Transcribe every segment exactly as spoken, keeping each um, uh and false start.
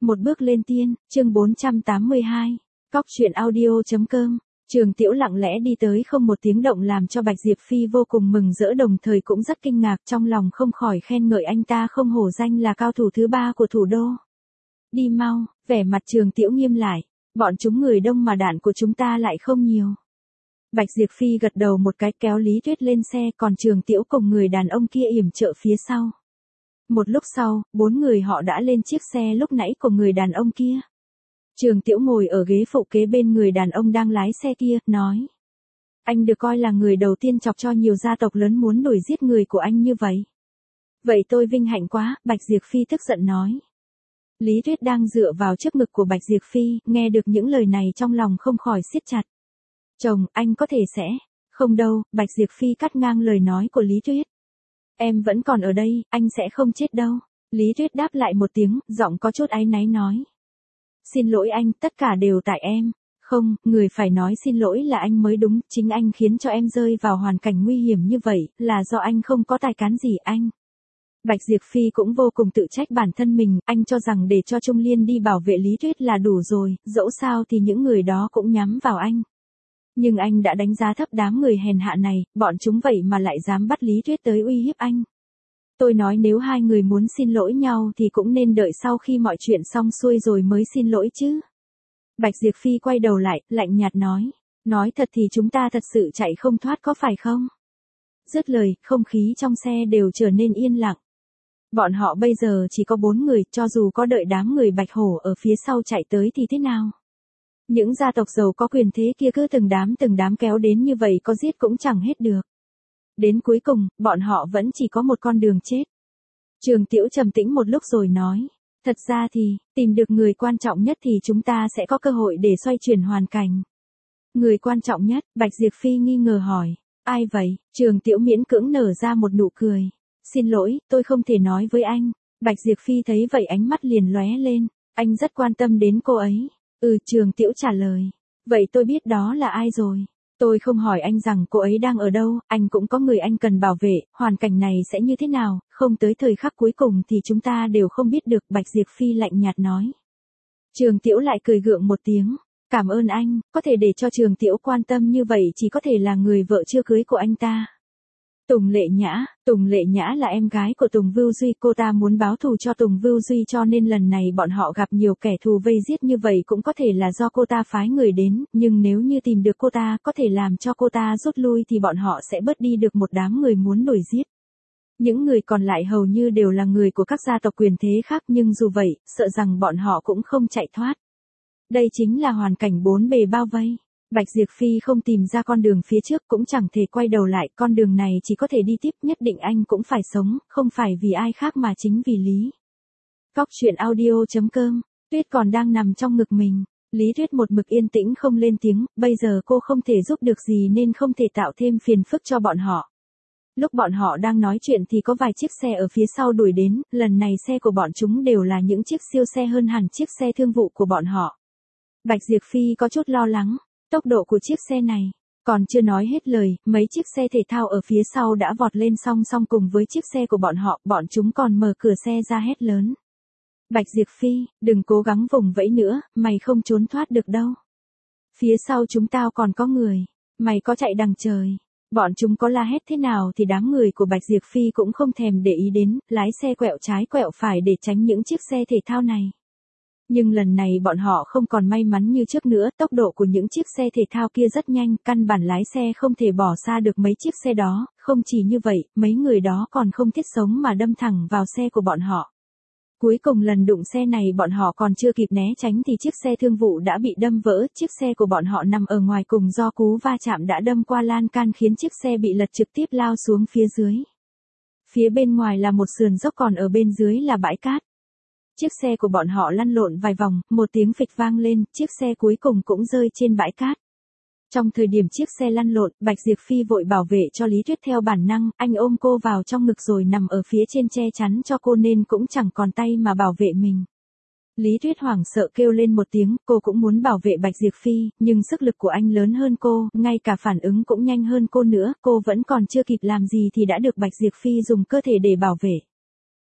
Một bước lên tiên, chương bốn trăm tám mươi hai. Cóc truyện audio.com. Trường Tiểu lặng lẽ đi tới không một tiếng động làm cho Bạch Diệp Phi vô cùng mừng rỡ, đồng thời cũng rất kinh ngạc, trong lòng không khỏi khen ngợi anh ta không hổ danh là cao thủ thứ ba của thủ đô. Đi mau, vẻ mặt Trường Tiểu nghiêm lại, bọn chúng người đông mà đạn của chúng ta lại không nhiều. Bạch Diệp Phi gật đầu một cái, kéo Lý Tuyết lên xe, còn Trường Tiểu cùng người đàn ông kia yểm trợ phía sau. Một lúc sau, bốn người họ đã lên chiếc xe lúc nãy của người đàn ông kia. Trường Tiểu ngồi ở ghế phụ kế bên người đàn ông đang lái xe kia, nói. Anh được coi là người đầu tiên chọc cho nhiều gia tộc lớn muốn đuổi giết người của anh như vậy. Vậy tôi vinh hạnh quá, Bạch Diệp Phi tức giận nói. Lý Tuyết đang dựa vào trước ngực của Bạch Diệp Phi, nghe được những lời này trong lòng không khỏi siết chặt. Chồng, anh có thể sẽ. Không đâu, Bạch Diệp Phi cắt ngang lời nói của Lý Tuyết. Em vẫn còn ở đây, anh sẽ không chết đâu. Lý Tuyết đáp lại một tiếng, giọng có chút áy náy nói. Xin lỗi anh, tất cả đều tại em. Không, người phải nói xin lỗi là anh mới đúng, chính anh khiến cho em rơi vào hoàn cảnh nguy hiểm như vậy, là do anh không có tài cán gì anh. Bạch Diệp Phi cũng vô cùng tự trách bản thân mình, anh cho rằng để cho Trung Liên đi bảo vệ Lý Tuyết là đủ rồi, dẫu sao thì những người đó cũng nhắm vào anh. Nhưng anh đã đánh giá thấp đám người hèn hạ này, bọn chúng vậy mà lại dám bắt Lý Tuyết tới uy hiếp anh. Tôi nói nếu hai người muốn xin lỗi nhau thì cũng nên đợi sau khi mọi chuyện xong xuôi rồi mới xin lỗi chứ. Bạch Diệp Phi quay đầu lại, lạnh nhạt nói. Nói thật thì chúng ta thật sự chạy không thoát có phải không? Dứt lời, không khí trong xe đều trở nên yên lặng. Bọn họ bây giờ chỉ có bốn người, cho dù có đợi đám người Bạch Hổ ở phía sau chạy tới thì thế nào? Những gia tộc giàu có quyền thế kia cứ từng đám từng đám kéo đến như vậy có giết cũng chẳng hết được. Đến cuối cùng, bọn họ vẫn chỉ có một con đường chết. Trường Tiểu trầm tĩnh một lúc rồi nói. Thật ra thì, tìm được người quan trọng nhất thì chúng ta sẽ có cơ hội để xoay chuyển hoàn cảnh. Người quan trọng nhất, Bạch Diệp Phi nghi ngờ hỏi. Ai vậy? Trường Tiểu miễn cưỡng nở ra một nụ cười. Xin lỗi, tôi không thể nói với anh. Bạch Diệp Phi thấy vậy ánh mắt liền lóe lên. Anh rất quan tâm đến cô ấy. Ừ, Trường Tiểu trả lời. Vậy tôi biết đó là ai rồi. Tôi không hỏi anh rằng cô ấy đang ở đâu, anh cũng có người anh cần bảo vệ, hoàn cảnh này sẽ như thế nào, không tới thời khắc cuối cùng thì chúng ta đều không biết được, Bạch Diệp Phi lạnh nhạt nói. Trường Tiểu lại cười gượng một tiếng. Cảm ơn anh, có thể để cho Trường Tiểu quan tâm như vậy chỉ có thể là người vợ chưa cưới của anh ta. Tùng Lệ Nhã, Tùng Lệ Nhã là em gái của Tùng Vưu Duy, cô ta muốn báo thù cho Tùng Vưu Duy cho nên lần này bọn họ gặp nhiều kẻ thù vây giết như vậy cũng có thể là do cô ta phái người đến, nhưng nếu như tìm được cô ta có thể làm cho cô ta rút lui thì bọn họ sẽ bớt đi được một đám người muốn đuổi giết. Những người còn lại hầu như đều là người của các gia tộc quyền thế khác nhưng dù vậy, sợ rằng bọn họ cũng không chạy thoát. Đây chính là hoàn cảnh bốn bề bao vây. Bạch Diệp Phi không tìm ra con đường phía trước cũng chẳng thể quay đầu lại, con đường này chỉ có thể đi tiếp, nhất định anh cũng phải sống, không phải vì ai khác mà chính vì Lý. Cóc truyện audio.com, Tuyết còn đang nằm trong ngực mình, Lý Tuyết một mực yên tĩnh không lên tiếng, bây giờ cô không thể giúp được gì nên không thể tạo thêm phiền phức cho bọn họ. Lúc bọn họ đang nói chuyện thì có vài chiếc xe ở phía sau đuổi đến, lần này xe của bọn chúng đều là những chiếc siêu xe hơn hẳn chiếc xe thương vụ của bọn họ. Bạch Diệp Phi có chút lo lắng. Tốc độ của chiếc xe này, còn chưa nói hết lời, mấy chiếc xe thể thao ở phía sau đã vọt lên song song cùng với chiếc xe của bọn họ, bọn chúng còn mở cửa xe ra hét lớn. Bạch Diệp Phi, đừng cố gắng vùng vẫy nữa, mày không trốn thoát được đâu. Phía sau chúng tao còn có người, mày có chạy đằng trời. Bọn chúng có la hét thế nào thì đám người của Bạch Diệp Phi cũng không thèm để ý đến, lái xe quẹo trái quẹo phải để tránh những chiếc xe thể thao này. Nhưng lần này bọn họ không còn may mắn như trước nữa, tốc độ của những chiếc xe thể thao kia rất nhanh, căn bản lái xe không thể bỏ xa được mấy chiếc xe đó, không chỉ như vậy, mấy người đó còn không thiết sống mà đâm thẳng vào xe của bọn họ. Cuối cùng lần đụng xe này bọn họ còn chưa kịp né tránh thì chiếc xe thương vụ đã bị đâm vỡ, chiếc xe của bọn họ nằm ở ngoài cùng do cú va chạm đã đâm qua lan can khiến chiếc xe bị lật trực tiếp lao xuống phía dưới. Phía bên ngoài là một sườn dốc còn ở bên dưới là bãi cát. Chiếc xe của bọn họ lăn lộn vài vòng, một tiếng phịch vang lên, chiếc xe cuối cùng cũng rơi trên bãi cát. Trong thời điểm chiếc xe lăn lộn, Bạch Diệp Phi vội bảo vệ cho Lý Tuyết theo bản năng, anh ôm cô vào trong ngực rồi nằm ở phía trên che chắn cho cô nên cũng chẳng còn tay mà bảo vệ mình. Lý Tuyết hoảng sợ kêu lên một tiếng, cô cũng muốn bảo vệ Bạch Diệp Phi, nhưng sức lực của anh lớn hơn cô, ngay cả phản ứng cũng nhanh hơn cô nữa, cô vẫn còn chưa kịp làm gì thì đã được Bạch Diệp Phi dùng cơ thể để bảo vệ.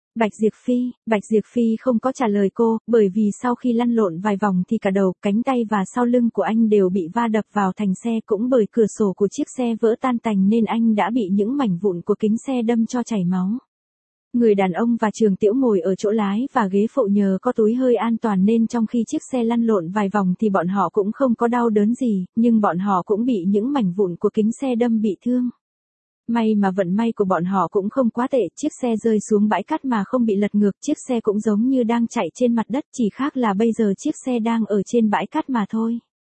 Bạch Diệp Phi, Bạch Diệp Phi không có trả lời cô, bởi vì sau khi lăn lộn vài vòng thì cả đầu, cánh tay và sau lưng của anh đều bị va đập vào thành xe, cũng bởi cửa sổ của chiếc xe vỡ tan tành nên anh đã bị những mảnh vụn của kính xe đâm cho chảy máu. Người đàn ông và Trường Tiễu ngồi ở chỗ lái và ghế phụ nhờ có túi hơi an toàn nên trong khi chiếc xe lăn lộn vài vòng thì bọn họ cũng không có đau đớn gì, nhưng bọn họ cũng bị những mảnh vụn của kính xe đâm bị thương. May mà vận may của bọn họ cũng không quá tệ, chiếc xe rơi xuống bãi cát mà không bị lật ngược, chiếc xe cũng giống như đang chạy trên mặt đất, chỉ khác là bây giờ chiếc xe đang ở trên bãi cát mà thôi.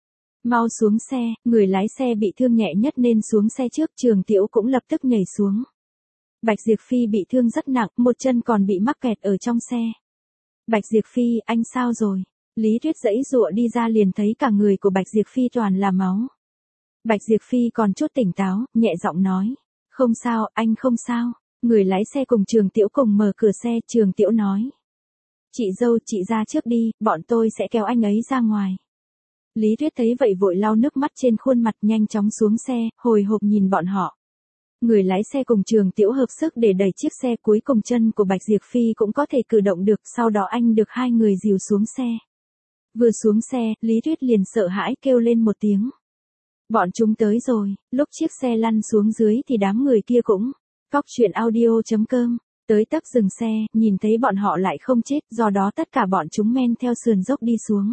Mau xuống xe, người lái xe bị thương nhẹ nhất nên xuống xe trước, Trường Tiễu cũng lập tức nhảy xuống. Bạch Diệp Phi bị thương rất nặng, một chân còn bị mắc kẹt ở trong xe. Bạch Diệp Phi, anh sao rồi? Lý Tuyết giãy giụa đi ra liền thấy cả người của Bạch Diệp Phi toàn là máu. Bạch Diệp Phi còn chút tỉnh táo, nhẹ giọng nói. Không sao, anh không sao. Người lái xe cùng Trường Tiễu cùng mở cửa xe, Trường Tiễu nói. Chị dâu, chị ra trước đi, bọn tôi sẽ kéo anh ấy ra ngoài. Lý Tuyết thấy vậy vội lau nước mắt trên khuôn mặt, nhanh chóng xuống xe, hồi hộp nhìn bọn họ. Người lái xe cùng Trường Tiễu hợp sức để đẩy chiếc xe, cuối cùng chân của Bạch Diệp Phi cũng có thể cử động được, sau đó anh được hai người dìu xuống xe. Vừa xuống xe, Lý Tuyết liền sợ hãi kêu lên một tiếng. Bọn chúng tới rồi, lúc chiếc xe lăn xuống dưới thì đám người kia cũng. Cóc truyện audio chấm com, tới tấp dừng xe, nhìn thấy bọn họ lại không chết, do đó tất cả bọn chúng men theo sườn dốc đi xuống.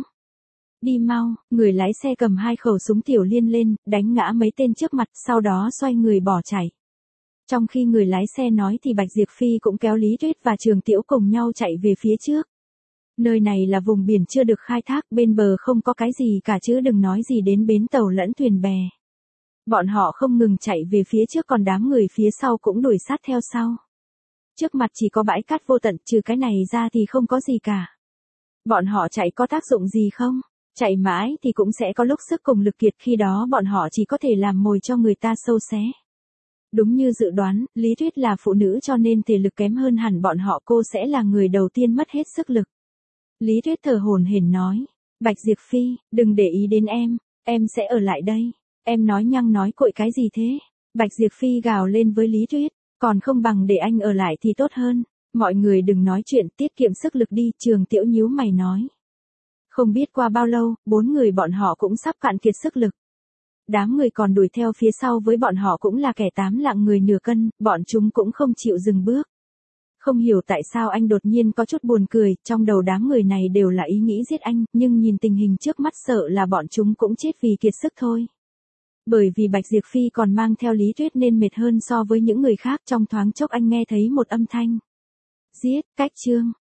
Đi mau, người lái xe cầm hai khẩu súng tiểu liên lên, đánh ngã mấy tên trước mặt, sau đó xoay người bỏ chạy. Trong khi người lái xe nói thì Bạch Diệp Phi cũng kéo Lý Tuyết và Trường Tiễu cùng nhau chạy về phía trước. Nơi này là vùng biển chưa được khai thác, bên bờ không có cái gì cả chứ đừng nói gì đến bến tàu lẫn thuyền bè. Bọn họ không ngừng chạy về phía trước, còn đám người phía sau cũng đuổi sát theo sau. Trước mặt chỉ có bãi cát vô tận, trừ cái này ra thì không có gì cả. Bọn họ chạy có tác dụng gì không? Chạy mãi thì cũng sẽ có lúc sức cùng lực kiệt, khi đó bọn họ chỉ có thể làm mồi cho người ta sâu xé. Đúng như dự đoán, Lý Tuyết là phụ nữ cho nên thể lực kém hơn hẳn bọn họ, cô sẽ là người đầu tiên mất hết sức lực. Lý Tuyết thở hổn hển nói, Bạch Diệp Phi, đừng để ý đến em, em sẽ ở lại đây. Em nói nhăng nói cội cái gì thế? Bạch Diệp Phi gào lên với Lý Tuyết, còn không bằng để anh ở lại thì tốt hơn. Mọi người đừng nói chuyện, tiết kiệm sức lực đi, Trường Tiễu nhíu mày nói. Không biết qua bao lâu, bốn người bọn họ cũng sắp cạn kiệt sức lực. Đám người còn đuổi theo phía sau với bọn họ cũng là kẻ tám lạng người nửa cân, bọn chúng cũng không chịu dừng bước. Không hiểu tại sao anh đột nhiên có chút buồn cười, trong đầu đám người này đều là ý nghĩ giết anh, nhưng nhìn tình hình trước mắt sợ là bọn chúng cũng chết vì kiệt sức thôi. Bởi vì Bạch Diệp Phi còn mang theo Lý Tuyết nên mệt hơn so với những người khác, trong thoáng chốc anh nghe thấy một âm thanh. Giết, cách chương.